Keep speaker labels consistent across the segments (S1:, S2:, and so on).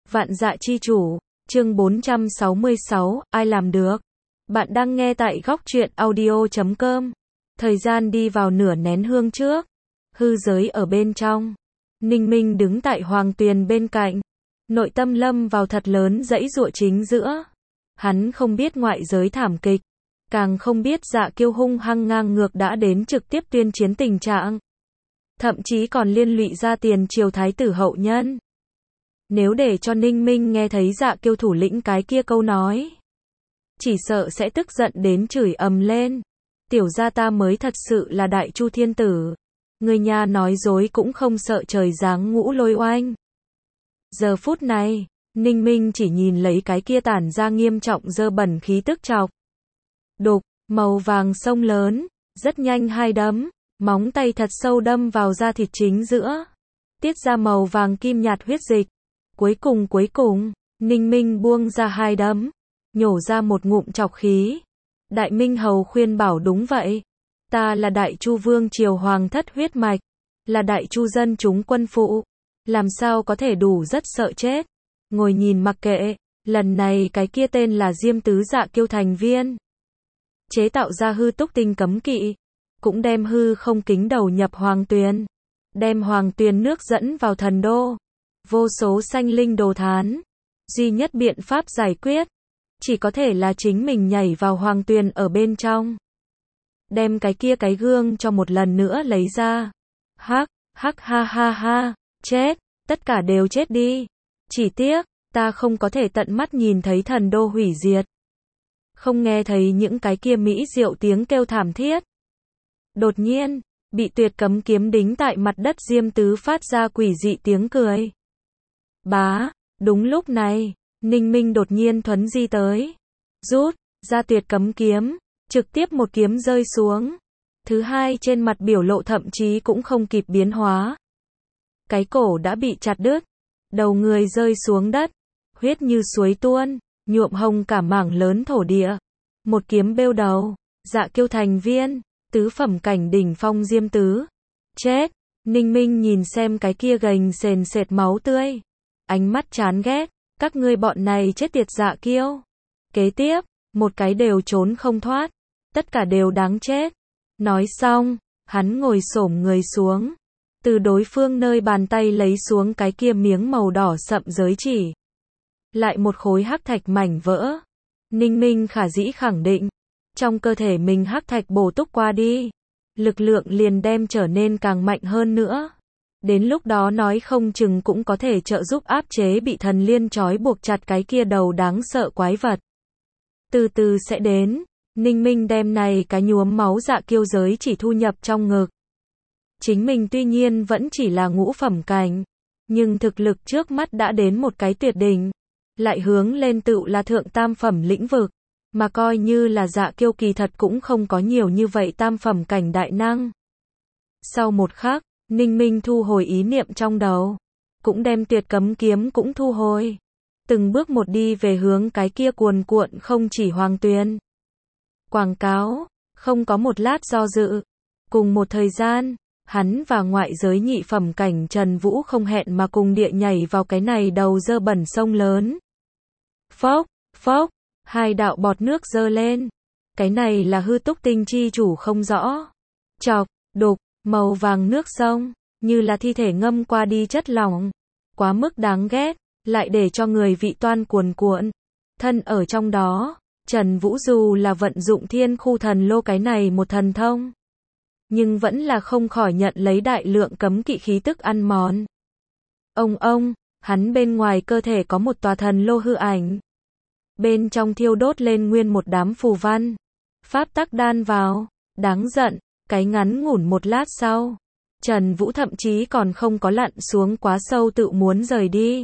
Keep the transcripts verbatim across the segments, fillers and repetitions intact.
S1: Vạn dạ chi chủ, chương bốn trăm sáu mươi sáu, ai làm được? Bạn đang nghe tại góc truyện audio chấm com. Thời gian đi vào nửa nén hương trước. Hư giới ở bên trong. Ninh Minh đứng tại hoàng tuyền bên cạnh. Nội tâm lâm vào thật lớn dãy giụa chính giữa. Hắn không biết ngoại giới thảm kịch. Càng không biết Dạ Kiêu hung hăng ngang ngược đã đến trực tiếp tuyên chiến tình trạng. Thậm chí còn liên lụy ra tiền triều thái tử hậu nhân. Nếu để cho Ninh Minh nghe thấy Dạ Kiêu thủ lĩnh cái kia câu nói, chỉ sợ sẽ tức giận đến chửi ầm lên. Tiểu gia ta mới thật sự là đại chu thiên tử. Người nhà nói dối cũng không sợ trời giáng ngũ lôi oanh. Giờ phút này, Ninh Minh chỉ nhìn lấy cái kia tản ra nghiêm trọng dơ bẩn khí tức chọc. Đục, màu vàng sông lớn, rất nhanh hai đấm, móng tay thật sâu đâm vào da thịt chính giữa. Tiết ra màu vàng kim nhạt huyết dịch. Cuối cùng cuối cùng, Ninh Minh buông ra hai đấm, nhổ ra một ngụm trọc khí. Đại Minh Hầu khuyên bảo đúng vậy. Ta là đại chu vương triều hoàng thất huyết mạch, là đại chu dân chúng quân phụ. Làm sao có thể đủ rất sợ chết. Ngồi nhìn mặc kệ, lần này cái kia tên là Diêm Tứ Dạ Kiêu thành viên. Chế tạo ra hư túc tinh cấm kỵ. Cũng đem hư không kính đầu nhập hoàng tuyền. Đem hoàng tuyền nước dẫn vào thần đô. Vô số sanh linh đồ thán. Duy nhất biện pháp giải quyết. Chỉ có thể là chính mình nhảy vào hoàng tuyền ở bên trong. Đem cái kia cái gương cho một lần nữa lấy ra. Hắc, hắc ha ha ha, chết, tất cả đều chết đi. Chỉ tiếc, ta không có thể tận mắt nhìn thấy thần đô hủy diệt. Không nghe thấy những cái kia mỹ diệu tiếng kêu thảm thiết. Đột nhiên, bị tuyệt cấm kiếm đính tại mặt đất Diêm Tứ phát ra quỷ dị tiếng cười. Bá, đúng lúc này, Ninh Minh đột nhiên thuấn di tới. Rút, ra tuyệt cấm kiếm, trực tiếp một kiếm rơi xuống. Thứ hai trên mặt biểu lộ thậm chí cũng không kịp biến hóa. Cái cổ đã bị chặt đứt, đầu người rơi xuống đất, huyết như suối tuôn, nhuộm hồng cả mảng lớn thổ địa. Một kiếm bêu đầu, Dạ Kiêu thành viên, tứ phẩm cảnh đỉnh phong Diêm Tứ. Chết, Ninh Minh nhìn xem cái kia gành sền sệt máu tươi. Ánh mắt chán ghét, các ngươi bọn này chết tiệt Dạ Kiêu. Kế tiếp, một cái đều trốn không thoát, tất cả đều đáng chết. Nói xong, hắn ngồi xổm người xuống, từ đối phương nơi bàn tay lấy xuống cái kia miếng màu đỏ sậm giới chỉ. Lại một khối hắc thạch mảnh vỡ. Ninh Minh khả dĩ khẳng định, trong cơ thể mình hắc thạch bổ túc qua đi, lực lượng liền đem trở nên càng mạnh hơn nữa. Đến lúc đó nói không chừng cũng có thể trợ giúp áp chế bị thần liên trói buộc chặt cái kia đầu đáng sợ quái vật. Từ từ sẽ đến, Ninh Minh đem này cái nhuốm máu Dạ Kiêu giới chỉ thu nhập trong ngực. Chính mình tuy nhiên vẫn chỉ là ngũ phẩm cảnh, nhưng thực lực trước mắt đã đến một cái tuyệt đỉnh, lại hướng lên tựu là thượng tam phẩm lĩnh vực, mà coi như là Dạ Kiêu kỳ thật cũng không có nhiều như vậy tam phẩm cảnh đại năng. Sau một khắc, Ninh Minh thu hồi ý niệm trong đầu, cũng đem tuyệt cấm kiếm cũng thu hồi, từng bước một đi về hướng cái kia cuồn cuộn không chỉ hoàng tuyền. Quảng cáo, không có một lát do dự. Cùng một thời gian, hắn và ngoại giới nhị phẩm cảnh Trần Vũ không hẹn mà cùng địa nhảy vào cái này đầu dơ bẩn sông lớn. Phốc, phốc, hai đạo bọt nước dơ lên. Cái này là hư túc tinh chi chủ không rõ. Chọc, đục, màu vàng nước sông, như là thi thể ngâm qua đi chất lỏng. Quá mức đáng ghét, lại để cho người vị toan cuồn cuộn. Thân ở trong đó, Trần Vũ dù là vận dụng thiên khu thần lô cái này một thần thông, nhưng vẫn là không khỏi nhận lấy đại lượng cấm kỵ khí tức ăn mòn. Ông ông, hắn bên ngoài cơ thể có một tòa thần lô hư ảnh. Bên trong thiêu đốt lên nguyên một đám phù văn. Pháp tắc đan vào, đáng giận, cái ngắn ngủn một lát sau. Trần Vũ thậm chí còn không có lặn xuống quá sâu tự muốn rời đi.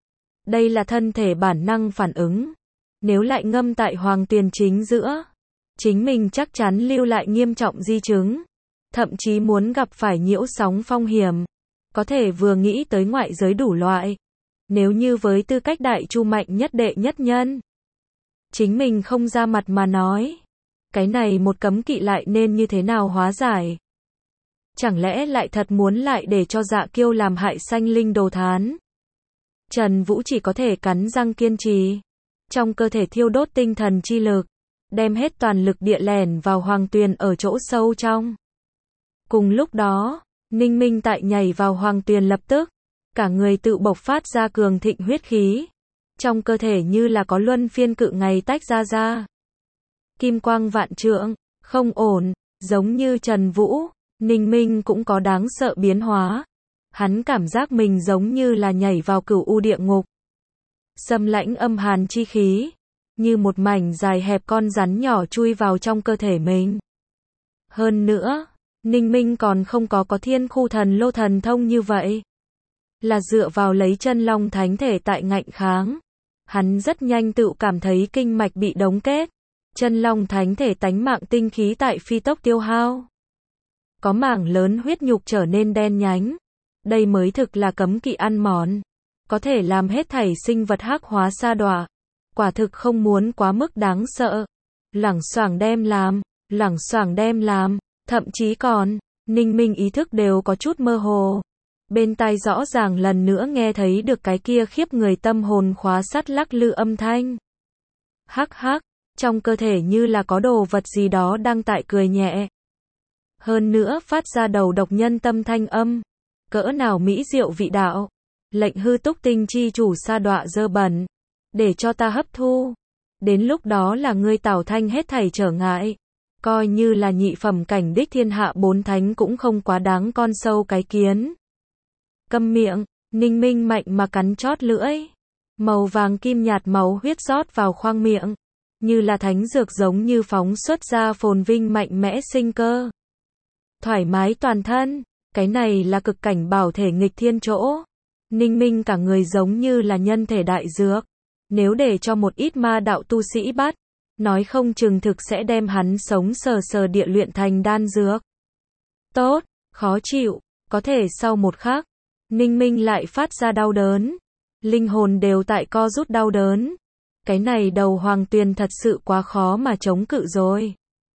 S1: Đây là thân thể bản năng phản ứng. Nếu lại ngâm tại hoàng tuyền chính giữa, chính mình chắc chắn lưu lại nghiêm trọng di chứng. Thậm chí muốn gặp phải nhiễu sóng phong hiểm. Có thể vừa nghĩ tới ngoại giới đủ loại. Nếu như với tư cách đại chu mạnh nhất đệ nhất nhân, chính mình không ra mặt mà nói, cái này một cấm kỵ lại nên như thế nào hóa giải? Chẳng lẽ lại thật muốn lại để cho Dạ Kiêu làm hại sanh linh đồ thán? Trần Vũ chỉ có thể cắn răng kiên trì. Trong cơ thể thiêu đốt tinh thần chi lực, đem hết toàn lực địa lẻn vào hoàng tuyền ở chỗ sâu trong. Cùng lúc đó, Ninh Minh tại nhảy vào hoàng tuyền lập tức, cả người tự bộc phát ra cường thịnh huyết khí. Trong cơ thể như là có luân phiên cự ngày tách ra ra. Kim quang vạn trượng, không ổn, giống như Trần Vũ, Ninh Minh cũng có đáng sợ biến hóa. Hắn cảm giác mình giống như là nhảy vào cửu u địa ngục. Xâm lãnh âm hàn chi khí, như một mảnh dài hẹp con rắn nhỏ chui vào trong cơ thể mình. Hơn nữa, Ninh Minh còn không có có thiên khu thần lô thần thông như vậy. Là dựa vào lấy chân long thánh thể tại ngạnh kháng. Hắn rất nhanh tự cảm thấy kinh mạch bị đóng kết. Chân long thánh thể tánh mạng tinh khí tại phi tốc tiêu hao. Có mảng lớn huyết nhục trở nên đen nhánh. Đây mới thực là cấm kỵ ăn mòn. Có thể làm hết thảy sinh vật hắc hóa sa đọa. Quả thực không muốn quá mức đáng sợ. Lẳng xoảng đem làm, lẳng xoảng đem làm, thậm chí còn, Ninh Minh ý thức đều có chút mơ hồ. Bên tai rõ ràng lần nữa nghe thấy được cái kia khiếp người tâm hồn khóa sắt lắc lư âm thanh. Hắc hắc, trong cơ thể như là có đồ vật gì đó đang tại cười nhẹ. Hơn nữa phát ra đầu độc nhân tâm thanh âm. Cỡ nào mỹ diệu vị đạo. Lệnh hư túc tinh chi chủ sa đọa dơ bẩn. Để cho ta hấp thu. Đến lúc đó là ngươi tảo thanh hết thảy trở ngại. Coi như là nhị phẩm cảnh đích thiên hạ bốn thánh cũng không quá đáng con sâu cái kiến. Câm miệng, Ninh Minh mạnh mà cắn chót lưỡi. Màu vàng kim nhạt máu huyết rót vào khoang miệng. Như là thánh dược giống như phóng xuất ra phồn vinh mạnh mẽ sinh cơ. Thoải mái toàn thân, cái này là cực cảnh bảo thể nghịch thiên chỗ. Ninh Minh cả người giống như là nhân thể đại dược. Nếu để cho một ít ma đạo tu sĩ bắt, nói không chừng thực sẽ đem hắn sống sờ sờ địa luyện thành đan dược. Tốt, khó chịu, có thể sau một khắc, Ninh Minh lại phát ra đau đớn. Linh hồn đều tại co rút đau đớn. Cái này đầu hoàng tuyền thật sự quá khó mà chống cự rồi.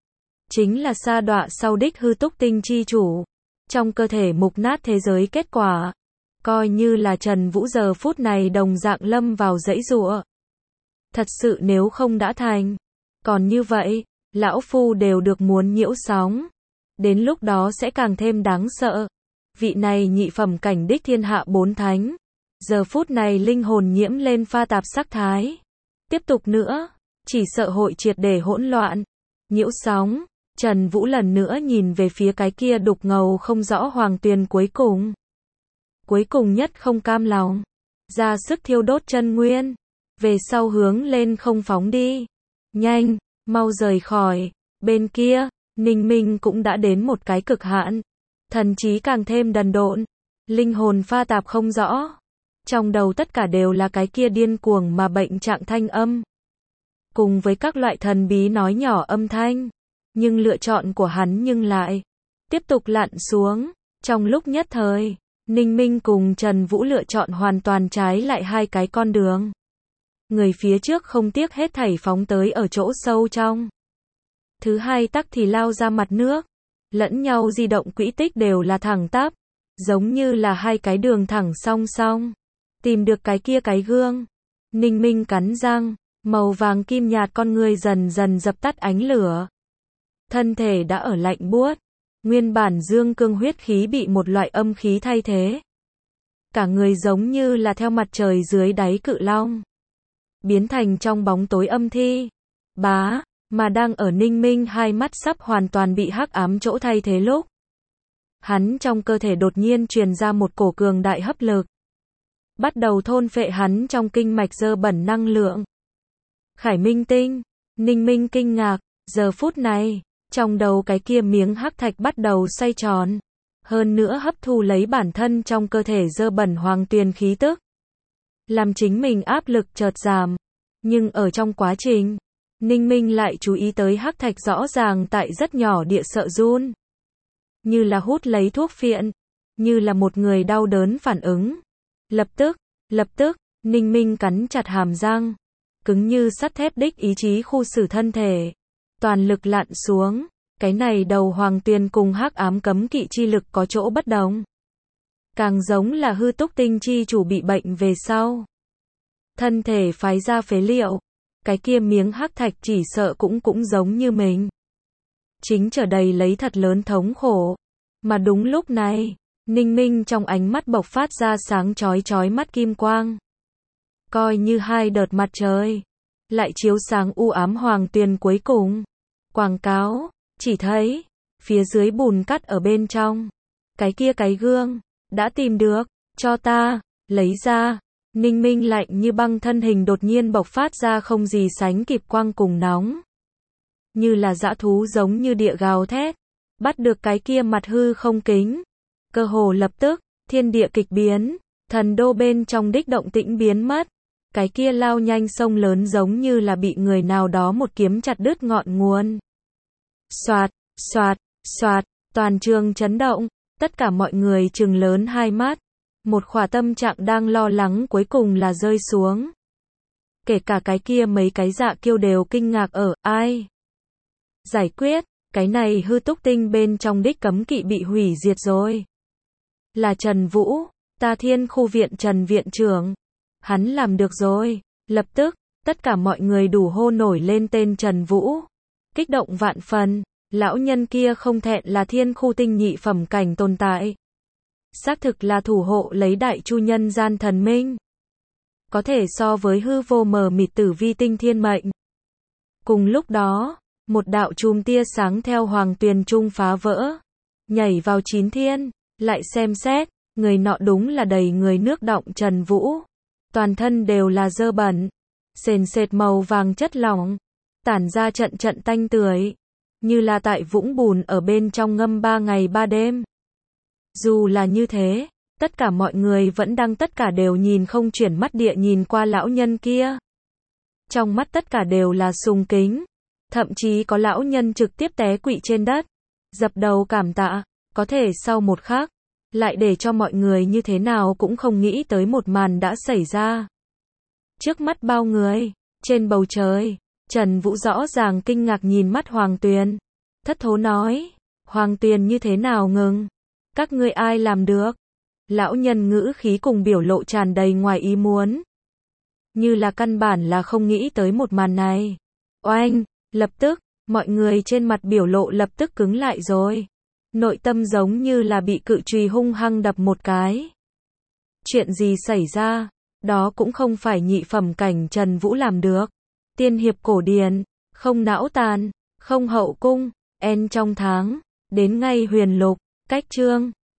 S1: Chính là sa đọa sau đích hư túc tinh chi chủ. Trong cơ thể mục nát thế giới kết quả. Coi như là Trần Vũ giờ phút này đồng dạng lâm vào dãy giụa. Thật sự nếu không đã thành. Còn như vậy, lão phu đều được muốn nhiễu sóng. Đến lúc đó sẽ càng thêm đáng sợ. Vị này nhị phẩm cảnh đích thiên hạ bốn thánh. Giờ phút này linh hồn nhiễm lên pha tạp sắc thái. Tiếp tục nữa, chỉ sợ hội triệt để hỗn loạn. Nhiễu sóng, Trần Vũ lần nữa nhìn về phía cái kia đục ngầu không rõ hoàng tuyền cuối cùng. Cuối cùng nhất không cam lòng. Ra sức thiêu đốt chân nguyên. Về sau hướng lên không phóng đi. Nhanh, mau rời khỏi. Bên kia, Ninh Minh cũng đã đến một cái cực hạn. Thần trí càng thêm đần độn. Linh hồn pha tạp không rõ. Trong đầu tất cả đều là cái kia điên cuồng mà bệnh trạng thanh âm. Cùng với các loại thần bí nói nhỏ âm thanh. Nhưng lựa chọn của hắn nhưng lại tiếp tục lặn xuống. Trong lúc nhất thời, Ninh Minh cùng Trần Vũ lựa chọn hoàn toàn trái lại hai cái con đường. Người phía trước không tiếc hết thảy phóng tới ở chỗ sâu trong. Thứ hai tắc thì lao ra mặt nước. Lẫn nhau di động quỹ tích đều là thẳng tắp. Giống như là hai cái đường thẳng song song. Tìm được cái kia cái gương. Ninh Minh cắn răng. Màu vàng kim nhạt con người dần dần dập tắt ánh lửa. Thân thể đã ở lạnh buốt. Nguyên bản dương cương huyết khí bị một loại âm khí thay thế. Cả người giống như là theo mặt trời dưới đáy cự long. Biến thành trong bóng tối âm thi. Bá, mà đang ở Ninh Minh hai mắt sắp hoàn toàn bị hắc ám chỗ thay thế lúc. Hắn trong cơ thể đột nhiên truyền ra một cổ cường đại hấp lực. Bắt đầu thôn phệ hắn trong kinh mạch dơ bẩn năng lượng. Khải Minh tinh, Ninh Minh kinh ngạc, giờ phút này, trong đầu cái kia miếng hắc thạch bắt đầu xoay tròn. Hơn nữa hấp thu lấy bản thân trong cơ thể dơ bẩn hoàng tuyền khí tức. Làm chính mình áp lực chợt giảm. Nhưng ở trong quá trình, Ninh Minh lại chú ý tới hắc thạch rõ ràng tại rất nhỏ địa sợ run. Như là hút lấy thuốc phiện. Như là một người đau đớn phản ứng. Lập tức, lập tức, Ninh Minh cắn chặt hàm răng. Cứng như sắt thép đích ý chí khu xử thân thể. Toàn lực lặn xuống. Cái này đầu hoàng tuyền cùng hắc ám cấm kỵ chi lực có chỗ bất đồng. càng giống là hư túc tinh chi chủ bị bệnh về sau. Thân thể phái ra phế liệu, cái kia miếng hắc thạch chỉ sợ cũng cũng giống như mình. Chính trở đầy lấy thật lớn thống khổ. Mà đúng lúc này, Ninh Minh trong ánh mắt bộc phát ra sáng chói chói mắt kim quang. Coi như hai đợt mặt trời, lại chiếu sáng u ám hoàng tuyền cuối cùng. Quảng cáo, chỉ thấy, phía dưới bùn cắt ở bên trong. Cái kia cái gương, đã tìm được, cho ta, lấy ra. Ninh Minh lạnh như băng thân hình đột nhiên bộc phát ra không gì sánh kịp quang cùng nóng. Như là dã thú giống như địa gào thét, bắt được cái kia mặt hư không kính. Cơ hồ lập tức, thiên địa kịch biến, thần đô bên trong đích động tĩnh biến mất. Cái kia lao nhanh sông lớn giống như là bị người nào đó một kiếm chặt đứt ngọn nguồn. Xoạt, xoạt, xoạt, toàn trường chấn động, tất cả mọi người trừng lớn hai mắt. Một khỏa tâm trạng đang lo lắng cuối cùng là rơi xuống. Kể cả cái kia mấy cái dạ kiêu đều kinh ngạc ở, ai? Giải quyết, cái này hư túc tinh bên trong đích cấm kỵ bị hủy diệt rồi. Là Trần Vũ, ta thiên khu viện Trần viện trưởng. Hắn làm được rồi, lập tức, tất cả mọi người đủ hô nổi lên tên Trần Vũ. Kích động vạn phần, lão nhân kia không thẹn là thiên khu tinh nhị phẩm cảnh tồn tại. Xác thực là thủ hộ lấy đại chu nhân gian thần minh. Có thể so với hư vô mờ mịt tử vi tinh thiên mệnh. Cùng lúc đó, một đạo chùm tia sáng theo hoàng tuyền trung phá vỡ. Nhảy vào chín thiên, lại xem xét, người nọ đúng là đầy người nước đọng Trần Vũ. Toàn thân đều là dơ bẩn, sền sệt màu vàng chất lỏng, tản ra trận trận tanh tưởi, như là tại vũng bùn ở bên trong ngâm ba ngày ba đêm. Dù là như thế, tất cả mọi người vẫn đang tất cả đều nhìn không chuyển mắt địa nhìn qua lão nhân kia. Trong mắt tất cả đều là sùng kính, thậm chí có lão nhân trực tiếp té quỵ trên đất, dập đầu cảm tạ, có thể sau một khắc, lại để cho mọi người như thế nào cũng không nghĩ tới một màn đã xảy ra. Trước mắt bao người, trên bầu trời, Trần Vũ rõ ràng kinh ngạc nhìn mắt Hoàng Tuyền, thất thố nói, Hoàng Tuyền như thế nào ngừng? Các ngươi ai làm được? Lão nhân ngữ khí cùng biểu lộ tràn đầy ngoài ý muốn. Như là căn bản là không nghĩ tới một màn này. Oanh, lập tức, mọi người trên mặt biểu lộ lập tức cứng lại rồi. Nội tâm giống như là bị cự chùy hung hăng đập một cái. Chuyện gì xảy ra? Đó cũng không phải nhị phẩm cảnh Trần Vũ làm được. Tiên hiệp cổ điển, không não tàn, không hậu cung, en trong tháng, đến ngay huyền lục, cách chương.